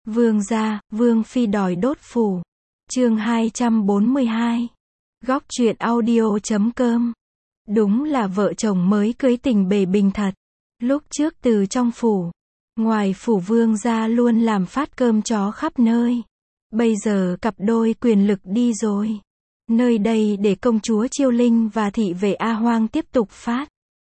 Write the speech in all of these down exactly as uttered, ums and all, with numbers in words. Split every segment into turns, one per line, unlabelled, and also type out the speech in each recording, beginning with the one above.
Vương gia, Vương phi đòi đốt phủ. Chương hai trăm bốn mươi hai. Góc truyện audio chấm com. Đúng là vợ chồng mới cưới tình bề bình thật. Lúc trước từ trong phủ, ngoài phủ vương gia luôn làm phát cơm chó khắp nơi. Bây giờ cặp đôi quyền lực đi rồi. Nơi đây để công chúa Chiêu Linh và thị vệ A Hoang tiếp tục phát.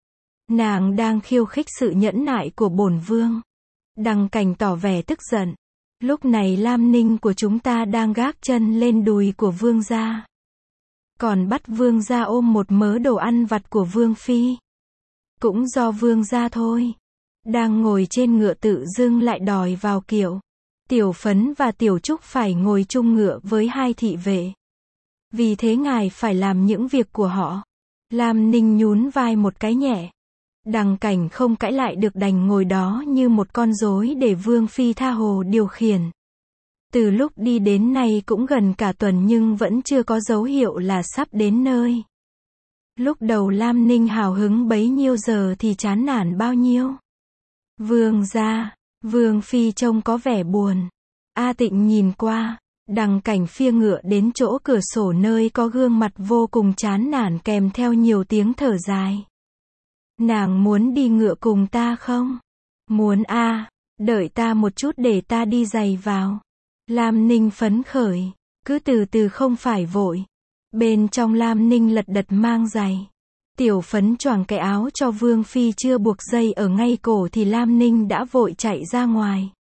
Nàng đang khiêu khích sự nhẫn nại của bổn vương. Đằng Cảnh tỏ vẻ tức giận. Lúc này Lam Ninh của chúng ta đang gác chân lên đùi của vương gia. Còn bắt vương gia ôm một mớ đồ ăn vặt của vương phi. Cũng do vương gia thôi. Đang ngồi trên ngựa tự dưng lại đòi vào kiệu. Tiểu Phấn và Tiểu Trúc phải ngồi chung ngựa với hai thị vệ. Vì thế ngài phải làm những việc của họ. Lam Ninh nhún vai một cái nhẹ. Đằng Cảnh không cãi lại được, đành ngồi đó như một con rối để vương phi tha hồ điều khiển. Từ lúc đi đến nay cũng gần cả tuần nhưng vẫn chưa có dấu hiệu là sắp đến nơi. Lúc đầu Lam Ninh hào hứng bấy nhiêu giờ thì chán nản bao nhiêu. Vương gia, vương phi trông có vẻ buồn. A Tịnh nhìn qua, Đằng Cảnh phia ngựa đến chỗ cửa sổ nơi có gương mặt vô cùng chán nản kèm theo nhiều tiếng thở dài. Nàng muốn đi ngựa cùng ta không? Muốn a, à, đợi ta một chút để ta đi giày vào. Lam Ninh phấn khởi, cứ từ từ không phải vội. Bên trong Lam Ninh lật đật mang giày. Tiểu Phấn choàng cái áo cho vương phi chưa buộc dây ở ngay cổ thì Lam Ninh đã vội chạy ra ngoài.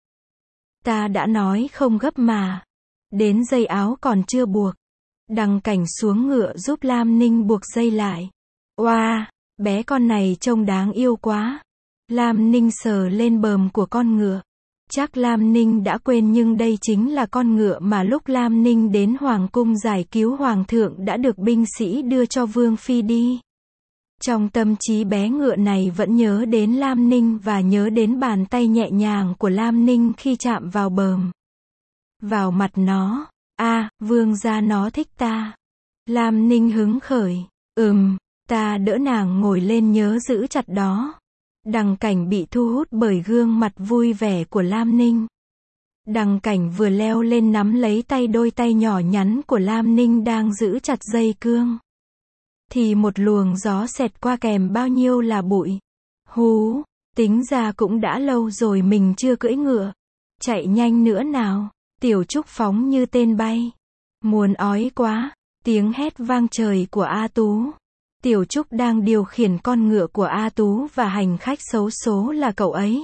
Ta đã nói không gấp mà. Đến dây áo còn chưa buộc. Đằng Cảnh xuống ngựa giúp Lam Ninh buộc dây lại. Oa, wow, bé con này trông đáng yêu quá. Lam Ninh sờ lên bờm của con ngựa. Chắc Lam Ninh đã quên nhưng đây chính là con ngựa mà lúc Lam Ninh đến Hoàng cung giải cứu Hoàng thượng đã được binh sĩ đưa cho Vương Phi đi. Trong tâm trí bé ngựa này vẫn nhớ đến Lam Ninh và nhớ đến bàn tay nhẹ nhàng của Lam Ninh khi chạm vào bờm. Vào mặt nó. A, à, vương gia nó thích ta. Lam Ninh hứng khởi. Ừm, ta đỡ nàng ngồi lên nhớ giữ chặt đó. Đằng Cảnh bị thu hút bởi gương mặt vui vẻ của Lam Ninh. Đằng Cảnh vừa leo lên nắm lấy tay đôi tay nhỏ nhắn của Lam Ninh đang giữ chặt dây cương. Thì một luồng gió xẹt qua kèm bao nhiêu là bụi. Hú, tính ra cũng đã lâu rồi mình chưa cưỡi ngựa. Chạy nhanh nữa nào. Tiểu Trúc phóng như tên bay. Muốn ói quá. Tiếng hét vang trời của A Tú. Tiểu Trúc đang điều khiển con ngựa của A Tú và hành khách xấu số là cậu ấy.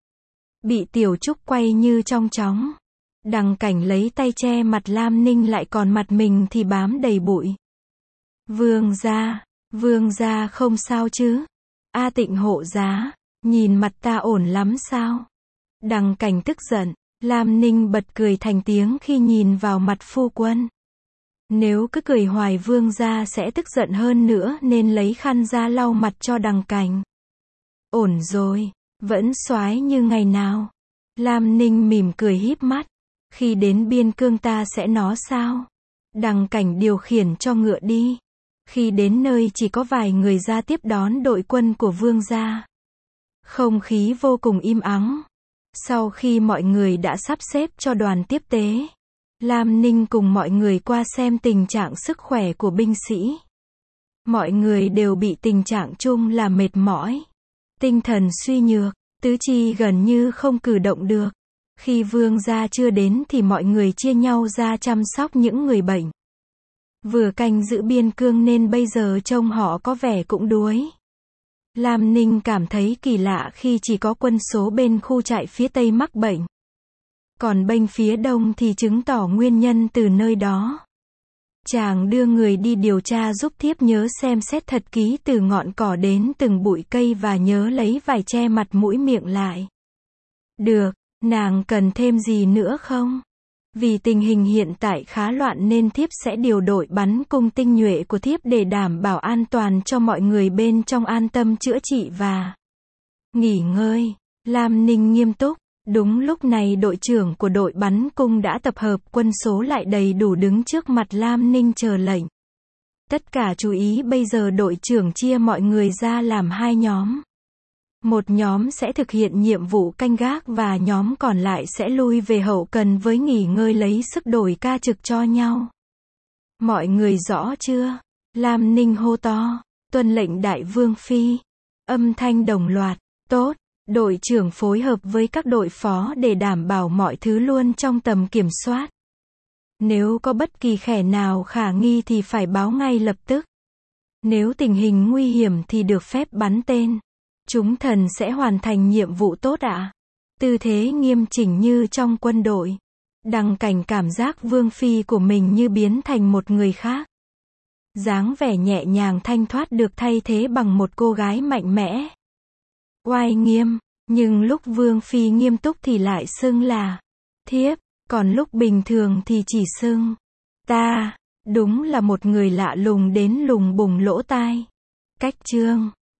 Bị Tiểu Trúc quay như trong chóng. Đằng Cảnh lấy tay che mặt Lam Ninh lại còn mặt mình thì bám đầy bụi. Vương gia, vương gia không sao chứ? A Tịnh hộ giá, nhìn mặt ta ổn lắm sao? Đằng Cảnh tức giận. Lam Ninh bật cười thành tiếng khi nhìn vào mặt phu quân. Nếu cứ cười hoài vương gia sẽ tức giận hơn nữa nên lấy khăn ra lau mặt cho Đằng Cảnh. Ổn rồi, vẫn soái như ngày nào. Lam Ninh mỉm cười híp mắt. Khi đến biên cương ta sẽ nó sao? Đằng Cảnh điều khiển cho ngựa đi. Khi đến nơi chỉ có vài người ra tiếp đón đội quân của vương gia. Không khí vô cùng im ắng. Sau khi mọi người đã sắp xếp cho đoàn tiếp tế, Lam Ninh cùng mọi người qua xem tình trạng sức khỏe của binh sĩ. Mọi người đều bị tình trạng chung là mệt mỏi, tinh thần suy nhược, tứ chi gần như không cử động được. Khi vương gia chưa đến thì mọi người chia nhau ra chăm sóc những người bệnh. Vừa canh giữ biên cương nên bây giờ trông họ có vẻ cũng đuối. Lam Ninh cảm thấy kỳ lạ khi chỉ có quân số bên khu trại phía tây mắc bệnh. Còn bên phía đông thì chứng tỏ nguyên nhân từ nơi đó. Chàng đưa người đi điều tra giúp thiếp nhớ xem xét thật kỹ từ ngọn cỏ đến từng bụi cây và nhớ lấy vải che mặt mũi miệng lại. Được, nàng cần thêm gì nữa không? Vì tình hình hiện tại khá loạn nên thiếp sẽ điều đội bắn cung tinh nhuệ của thiếp để đảm bảo an toàn cho mọi người bên trong an tâm chữa trị và nghỉ ngơi. Lam Ninh nghiêm túc. Đúng lúc này đội trưởng của đội bắn cung đã tập hợp quân số lại đầy đủ đứng trước mặt Lam Ninh chờ lệnh. Tất cả chú ý bây giờ đội trưởng chia mọi người ra làm hai nhóm. Một nhóm sẽ thực hiện nhiệm vụ canh gác và nhóm còn lại sẽ lui về hậu cần với nghỉ ngơi lấy sức đổi ca trực cho nhau. Mọi người rõ chưa? Lam Ninh hô to. Tuân lệnh đại vương phi. Âm thanh đồng loạt. Tốt. Đội trưởng phối hợp với các đội phó để đảm bảo mọi thứ luôn trong tầm kiểm soát. Nếu có bất kỳ kẻ nào khả nghi thì phải báo ngay lập tức. Nếu tình hình nguy hiểm thì được phép bắn tên. Chúng thần sẽ hoàn thành nhiệm vụ tốt ạ. Tư thế nghiêm chỉnh như trong quân đội. Đằng Cảnh cảm giác vương phi của mình như biến thành một người khác. Dáng vẻ nhẹ nhàng thanh thoát được thay thế bằng một cô gái mạnh mẽ. Oai nghiêm, nhưng lúc vương phi nghiêm túc thì lại xưng là thiếp, còn lúc bình thường thì chỉ xưng ta. Đúng là một người lạ lùng đến lùng bùng lỗ tai. Cách chương